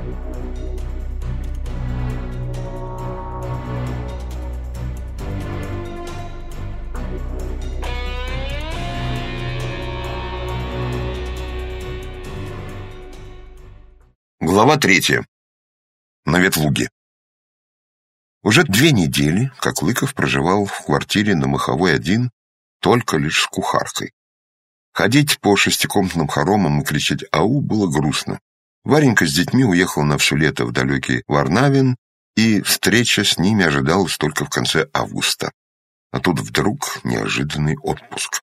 Глава 3. На Ветлуге. Уже 2 недели, как Лыков проживал в квартире на Маховой один, только лишь с кухаркой. Ходить по шестикомнатным хоромам и кричать «ау» было грустно. Варенька с детьми уехала на все лето в далекий Варнавин, и встреча с ними ожидалась только в конце августа. А тут вдруг неожиданный отпуск.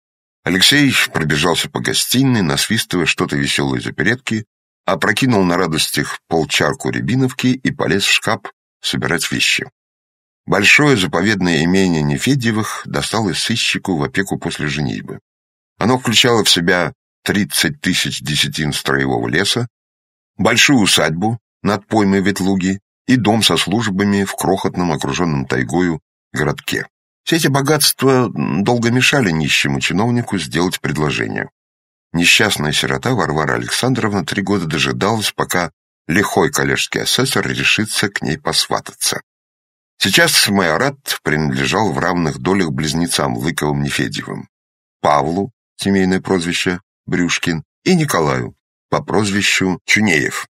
Алексей пробежался по гостиной, насвистывая что-то веселое из оперетки, опрокинул на радостях полчарку рябиновки и полез в шкаф собирать вещи. Большое заповедное имение Нефедьевых досталось сыщику в опеку после женитьбы. Оно включало в себя 30 тысяч десятин строевого леса, большую усадьбу над поймой Ветлуги и дом со службами в крохотном, окруженном тайгою городке. Все эти богатства долго мешали нищему чиновнику сделать предложение. Несчастная сирота Варвара Александровна 3 года дожидалась, пока лихой коллежский асессор решится к ней посвататься. Сейчас майорат принадлежал в равных долях близнецам Лыковым-Нефедьевым, Павлу, семейное прозвище Брюшкин, и Николаю, по прозвищу Чунеев.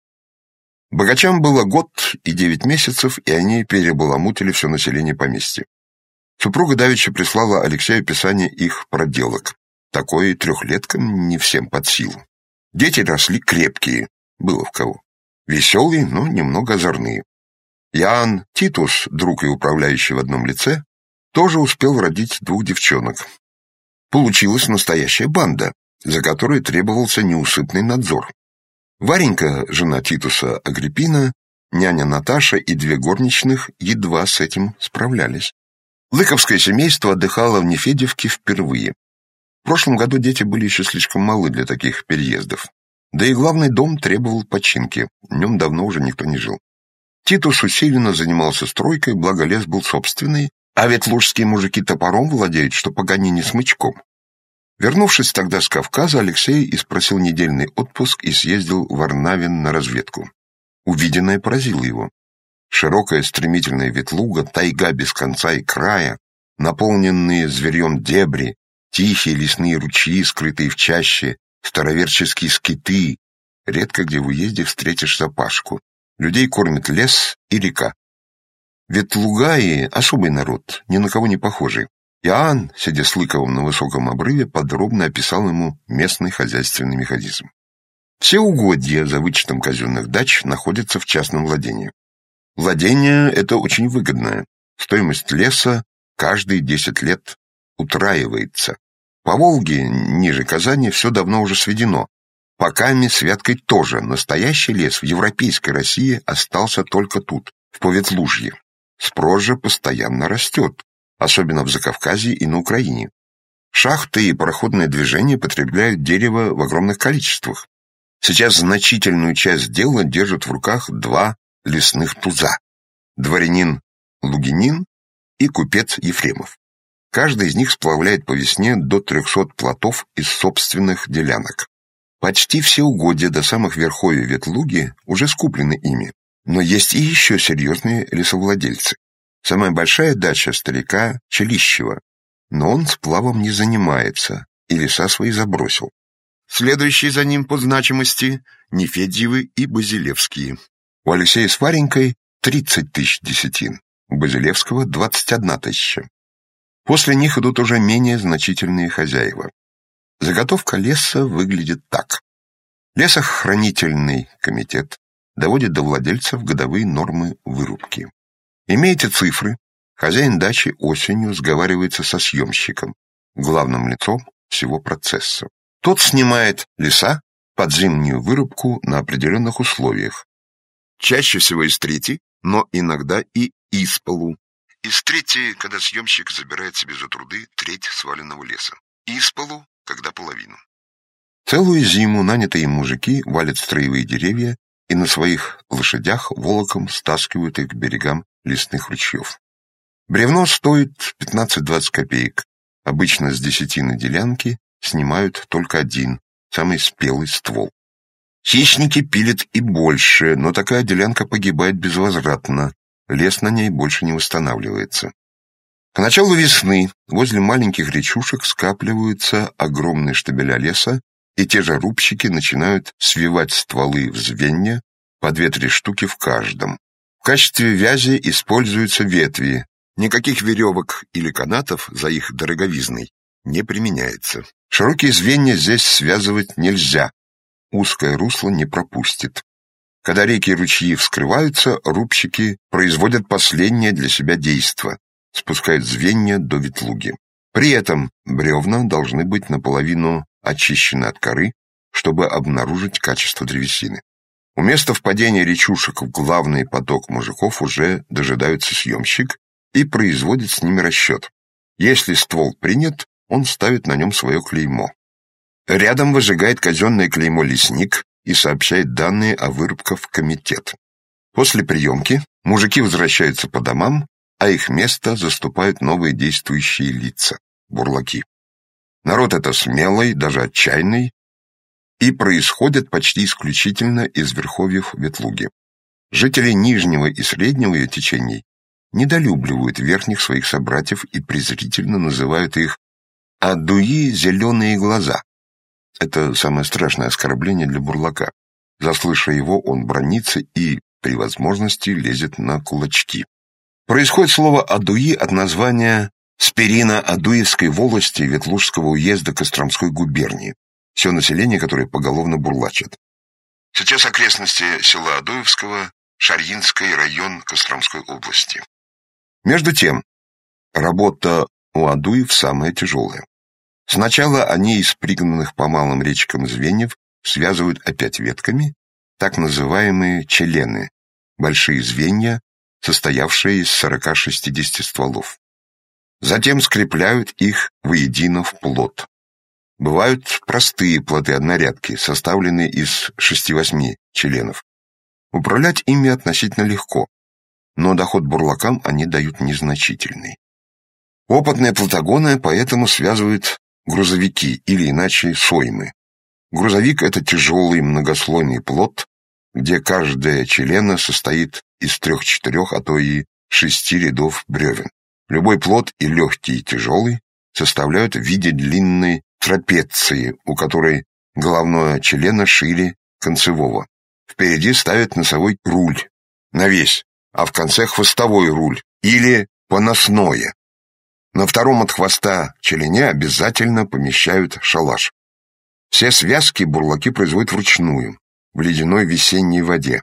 Богачам было 1 год и 9 месяцев, и они перебаламутили все население поместья. Супруга давеча прислала Алексею описание их проделок. Такое 3-леткам не всем под силу. Дети росли крепкие, было в кого. Веселые, но немного озорные. Иоанн Титус, друг и управляющий в одном лице, тоже успел родить 2 девчонок. Получилась настоящая банда, за которой требовался неусыпный надзор. Варенька, жена Титуса Агриппина, няня Наташа и 2 горничных едва с этим справлялись. Лыковское семейство отдыхало в Нефедьевке впервые. В прошлом году дети были еще слишком малы для таких переездов. Да и главный дом требовал починки, в нем давно уже никто не жил. Титус усиленно занимался стройкой, благо лес был собственный, а ветлужские мужики топором владеют, что Паганини смычком. Вернувшись тогда с Кавказа, Алексей испросил недельный отпуск и съездил в Варнавин на разведку. Увиденное поразило его. Широкая стремительная Ветлуга, тайга без конца и края, наполненные зверьем дебри, тихие лесные ручьи, скрытые в чаще, староверческие скиты. Редко где в уезде встретишь запашку. Людей кормит лес и река. Ветлугаи — особый народ, ни на кого не похожий. Иоанн, сидя с Лыковым на высоком обрыве, подробно описал ему местный хозяйственный механизм. Все угодья, за вычетом казенных дач, находятся в частном владении. Владение это очень выгодное. Стоимость леса каждые 10 лет утраивается. По Волге, ниже Казани, все давно уже сведено. По Каме с Вяткой тоже. Настоящий лес в европейской России остался только тут, в Поветлужье. Спрос же постоянно растет, особенно в Закавказье и на Украине. Шахты и пароходное движение потребляют дерево в огромных количествах. Сейчас значительную часть дела держат в руках 2 лесных туза – дворянин Лугинин и купец Ефремов. Каждый из них сплавляет по весне до 300 плотов из собственных делянок. Почти все угодья до самых верховий Ветлуги уже скуплены ими, но есть и еще серьезные лесовладельцы. Самая большая дача старика Челищева, но он сплавом не занимается и леса свои забросил. Следующие за ним по значимости Нефедьевы и Базилевские. У Алексея с Варенькой 30 тысяч десятин, у Базилевского 21 тысяча. После них идут уже менее значительные хозяева. Заготовка леса выглядит так. Лесохранительный комитет доводит до владельцев годовые нормы вырубки. Имея эти цифры, хозяин дачи осенью сговаривается со съемщиком, главным лицом всего процесса. Тот снимает леса под зимнюю вырубку на определенных условиях. Чаще всего из трети, но иногда и из полу. Из трети, когда съемщик забирает себе за труды треть сваленного леса. Из полу, когда половину. Целую зиму нанятые мужики валят строевые деревья и на своих лошадях волоком стаскивают их к берегам лесных ручьев. Бревно стоит 15-20 копеек. Обычно с десятины делянки снимают только один, самый спелый ствол. Хищники пилят и больше, но такая делянка погибает безвозвратно. Лес на ней больше не восстанавливается. К началу весны возле маленьких речушек скапливаются огромные штабеля леса, и те же рубщики начинают свивать стволы в звенья, по 2-3 штуки в каждом. В качестве вязи используются ветви. Никаких веревок или канатов за их дороговизной не применяется. Широкие звенья здесь связывать нельзя. Узкое русло не пропустит. Когда реки и ручьи вскрываются, рубщики производят последнее для себя действо — спускают звенья до ветлуги. При этом бревна должны быть наполовину очищены от коры, чтобы обнаружить качество древесины. У места впадения речушек в главный поток мужиков уже дожидаются съемщик и производит с ними расчет. Если ствол принят, он ставит на нем свое клеймо. Рядом выжигает казенное клеймо лесник и сообщает данные о вырубках в комитет. После приемки мужики возвращаются по домам, а их место заступают новые действующие лица – бурлаки. Народ это смелый, даже отчаянный, и происходит почти исключительно из верховьев Ветлуги. Жители нижнего и среднего ее течений недолюбливают верхних своих собратьев и презрительно называют их «адуи зеленые глаза». Это самое страшное оскорбление для бурлака. Заслыша его, он бранится и, при возможности, лезет на кулачки. Происходит слово «адуи» от названия Сперино-Адуевской волости Ветлужского уезда Костромской губернии, все население которое поголовно бурлачит. Сейчас окрестности села Адуевского, Шарьинский район Костромской области. Между тем, работа у адуев самая тяжелая. Сначала они из пригнанных по малым речкам звеньев связывают опять ветками, так называемые челены, большие звенья, состоявшие из 40-60 стволов. Затем скрепляют их воедино в плот. Бывают простые плоты-однорядки, составленные из 6-8 членов. Управлять ими относительно легко, но доход бурлакам они дают незначительный. Опытные плотогоны поэтому связывают грузовики, или иначе соймы. Грузовик — это тяжелый многослойный плот, где каждая челена состоит из 3-4, а то и 6 рядов бревен. Любой плот, и легкий, и тяжелый, составляют в виде длинной трапеции, у которой головное челено шире концевого. Впереди ставят носовой руль, навесь, а в конце хвостовой руль, или поносное. На втором от хвоста челене обязательно помещают шалаш. Все связки бурлаки производят вручную, в ледяной весенней воде.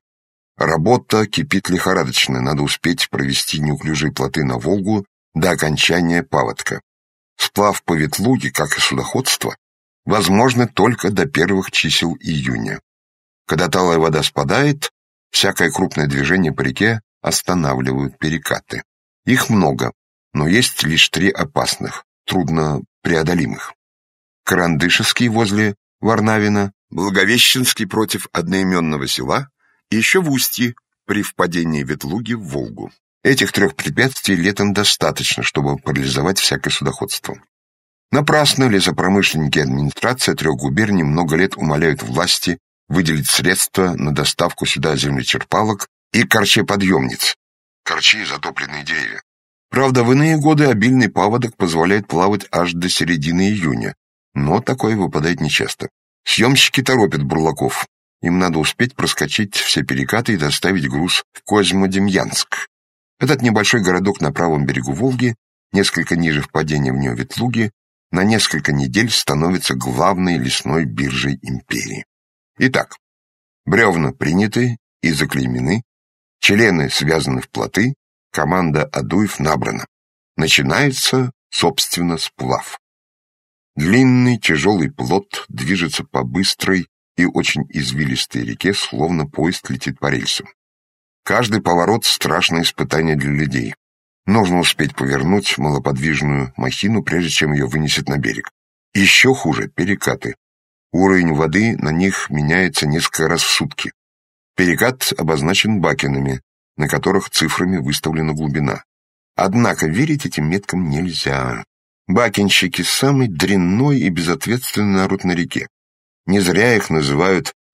Работа кипит лихорадочно, надо успеть провести неуклюжие плоты на Волгу до окончания паводка. Сплав по Ветлуге, как и судоходство, возможны только до первых чисел июня. Когда талая вода спадает, всякое крупное движение по реке останавливают перекаты. Их много, но есть лишь 3 опасных, трудно преодолимых. Карандышевский возле Варнавина, Благовещенский против одноименного села и еще в устье при впадении Ветлуги в Волгу. Этих 3 препятствий летом достаточно, чтобы парализовать всякое судоходство. Напрасно лесопромышленники и администрация 3 губерний много лет умоляют власти выделить средства на доставку сюда землечерпалок и корчеподъемниц. Корчи — затопленные деревья. Правда, в иные годы обильный паводок позволяет плавать аж до середины июня, но такое выпадает нечасто. Съемщики торопят бурлаков. Им надо успеть проскочить все перекаты и доставить груз в Козьмодемьянск. Этот небольшой городок на правом берегу Волги, несколько ниже впадения в нее Ветлуги, на несколько недель становится главной лесной биржей империи. Итак, бревна приняты и заклеймены, члены связаны в плоты, команда адуев набрана. Начинается, собственно, сплав. Длинный тяжелый плот движется по быстрой и очень извилистой реке, словно поезд летит по рельсам. Каждый поворот — страшное испытание для людей. Нужно успеть повернуть малоподвижную махину, прежде чем ее вынесет на берег. Еще хуже — перекаты. Уровень воды на них меняется несколько раз в сутки. Перекат обозначен бакенами, на которых цифрами выставлена глубина. Однако верить этим меткам нельзя. Бакенщики — самый дрянной и безответственный народ на реке. Не зря их называют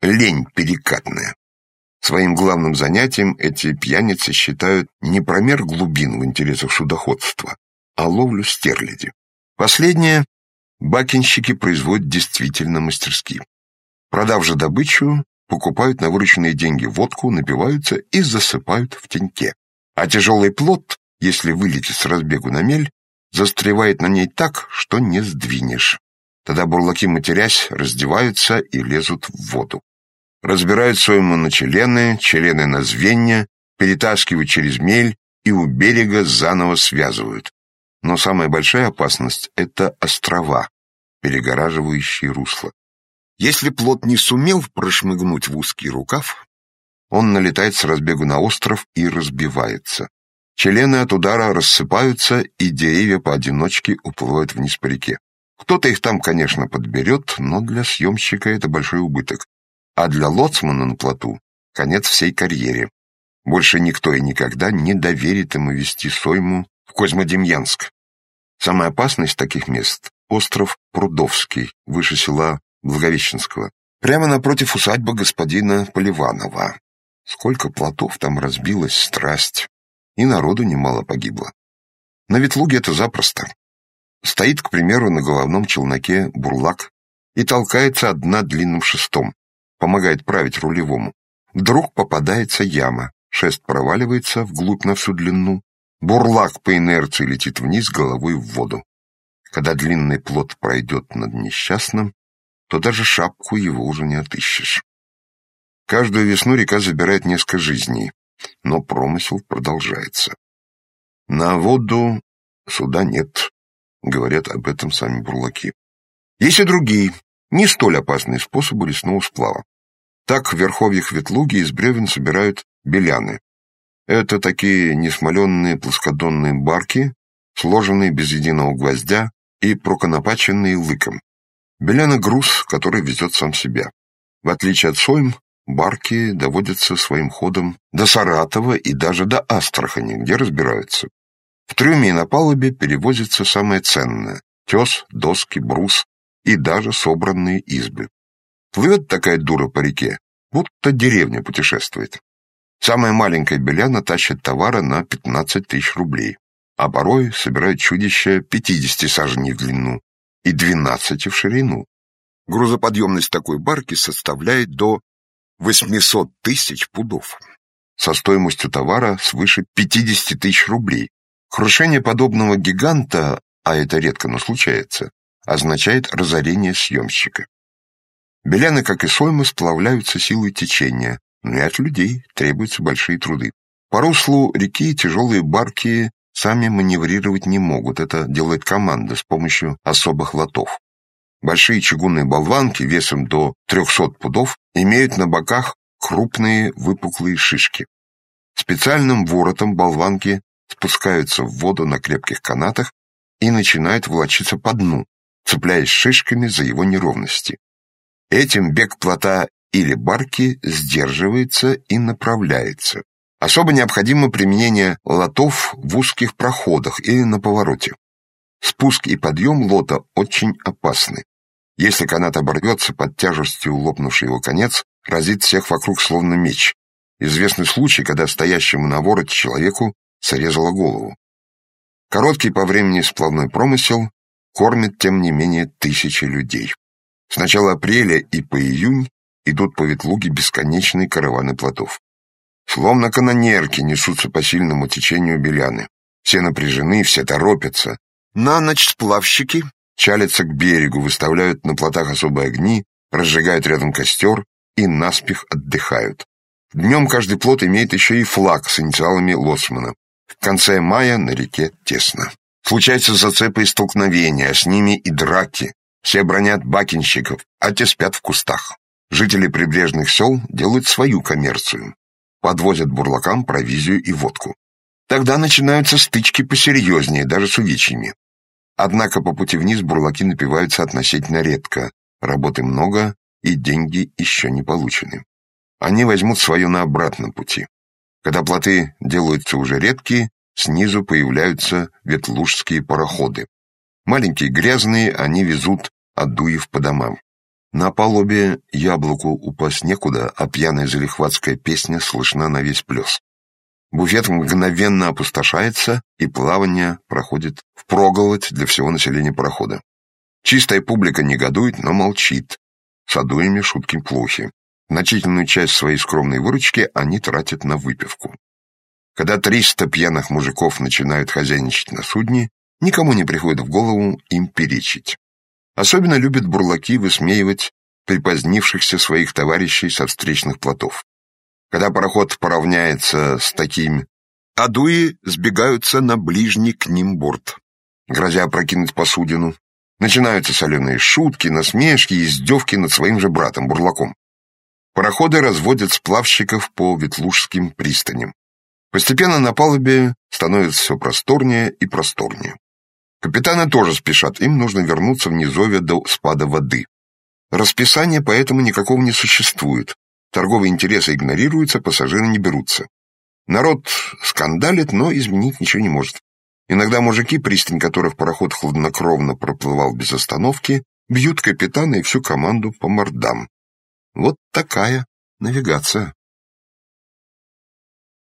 лень перекатная. Своим главным занятием эти пьяницы считают не промер глубин в интересах судоходства, а ловлю стерляди. Последнее бакинщики производят действительно мастерски. Продав же добычу, покупают на вырученные деньги водку, напиваются и засыпают в теньке. А тяжелый плот, если вылетит с разбегу на мель, застревает на ней так, что не сдвинешь. Тогда бурлаки, матерясь, раздеваются и лезут в воду. Разбирают сойму на члены, члены на звенья, перетаскивают через мель и у берега заново связывают. Но самая большая опасность — это острова, перегораживающие русло. Если плот не сумел прошмыгнуть в узкий рукав, он налетает с разбегу на остров и разбивается. Члены от удара рассыпаются, и деревья поодиночке уплывают вниз по реке. Кто-то их там, конечно, подберет, но для съемщика это большой убыток. А для лоцмана на плоту конец всей карьере. Больше никто и никогда не доверит ему вести сойму в Козьмодемьянск. Самая опасность таких мест — остров Прудовский, выше села Благовещенского, прямо напротив усадьбы господина Поливанова. Сколько плотов там разбилось, страсть, и народу немало погибло. На Ветлуге это запросто. Стоит, к примеру, на головном челноке бурлак и толкается от дна длинным шестом, помогает править рулевому. Вдруг попадается яма, шест проваливается вглубь на всю длину, бурлак по инерции летит вниз головой в воду. Когда длинный плот пройдет над несчастным, то даже шапку его уже не отыщешь. Каждую весну река забирает несколько жизней, но промысел продолжается. На воду суда нет, говорят об этом сами бурлаки. Есть и другие, не столь опасные способы лесного сплава. Так в верховьях Ветлуги из бревен собирают беляны. Это такие несмоленные плоскодонные барки, сложенные без единого гвоздя и проконопаченные лыком. Беляна — груз, который везет сам себя. В отличие от сойм, барки доводятся своим ходом до Саратова и даже до Астрахани, где разбираются. В трюме и на палубе перевозится самое ценное — тес, доски, брус и даже собранные избы. Плывет такая дура по реке, будто деревня путешествует. Самая маленькая беляна тащит товара на 15 тысяч рублей, а порой собирает чудища 50 саженей в длину и 12 в ширину. Грузоподъемность такой барки составляет до 800 тысяч пудов, со стоимостью товара свыше 50 тысяч рублей. Крушение подобного гиганта, а это редко, но случается, означает разорение съемщика. Беляны, как и соймы, сплавляются силой течения, но и от людей требуются большие труды. По руслу реки тяжелые барки сами маневрировать не могут, это делает команда с помощью особых лотов. Большие чугунные болванки весом до 300 пудов имеют на боках крупные выпуклые шишки. Специальным воротом болванки спускаются в воду на крепких канатах и начинают волочиться по дну, цепляясь шишками за его неровности. Этим бег плота или барки сдерживается и направляется. Особо необходимо применение лотов в узких проходах или на повороте. Спуск и подъем лота очень опасны. Если канат оборвется под тяжестью лопнувший его конец, разит всех вокруг словно меч. Известный случай, когда стоящему на вороте человеку срезало голову. Короткий по времени сплавной промысел кормит, тем не менее, тысячи людей. С начала апреля и по июнь идут по Ветлуге бесконечные караваны плотов. Словно канонерки несутся по сильному течению беляны. Все напряжены, все торопятся. На ночь сплавщики чалятся к берегу, выставляют на плотах особые огни, разжигают рядом костер и наспех отдыхают. Днем каждый плот имеет еще и флаг с инициалами лоцмана. В конце мая на реке тесно. Случаются зацепы и столкновения, а с ними и драки. Все бронят бакинщиков, а те спят в кустах. Жители прибрежных сел делают свою коммерцию. Подвозят бурлакам провизию и водку. Тогда начинаются стычки посерьезнее, даже с увечьями. Однако по пути вниз бурлаки напиваются относительно редко, работы много и деньги еще не получены. Они возьмут свое на обратном пути. Когда плоты делаются уже редкие, снизу появляются ветлужские пароходы. Маленькие грязные они везут адуев по домам. На палубе яблоку упасть некуда, а пьяная залихватская песня слышна на весь плес. Буфет мгновенно опустошается, и плавание проходит впроголодь для всего населения парохода. Чистая публика негодует, но молчит. С адуями шутки плохи. Значительную часть своей скромной выручки они тратят на выпивку. Когда 300 пьяных мужиков начинают хозяйничать на судне, никому не приходит в голову им перечить. Особенно любят бурлаки высмеивать припозднившихся своих товарищей со встречных плотов. Когда пароход поравняется с такими, адуи сбегаются на ближний к ним борт, грозя опрокинуть посудину. Начинаются соленые шутки, насмешки и издевки над своим же братом-бурлаком. Пароходы разводят сплавщиков по Ветлужским пристаням. Постепенно на палубе становится все просторнее и просторнее. Капитаны тоже спешат, им нужно вернуться в низовье до спада воды. Расписания поэтому никакого не существует. Торговые интересы игнорируются, пассажиры не берутся. Народ скандалит, но изменить ничего не может. Иногда мужики, пристань которых пароход хладнокровно проплывал без остановки, бьют капитана и всю команду по мордам. Вот такая навигация.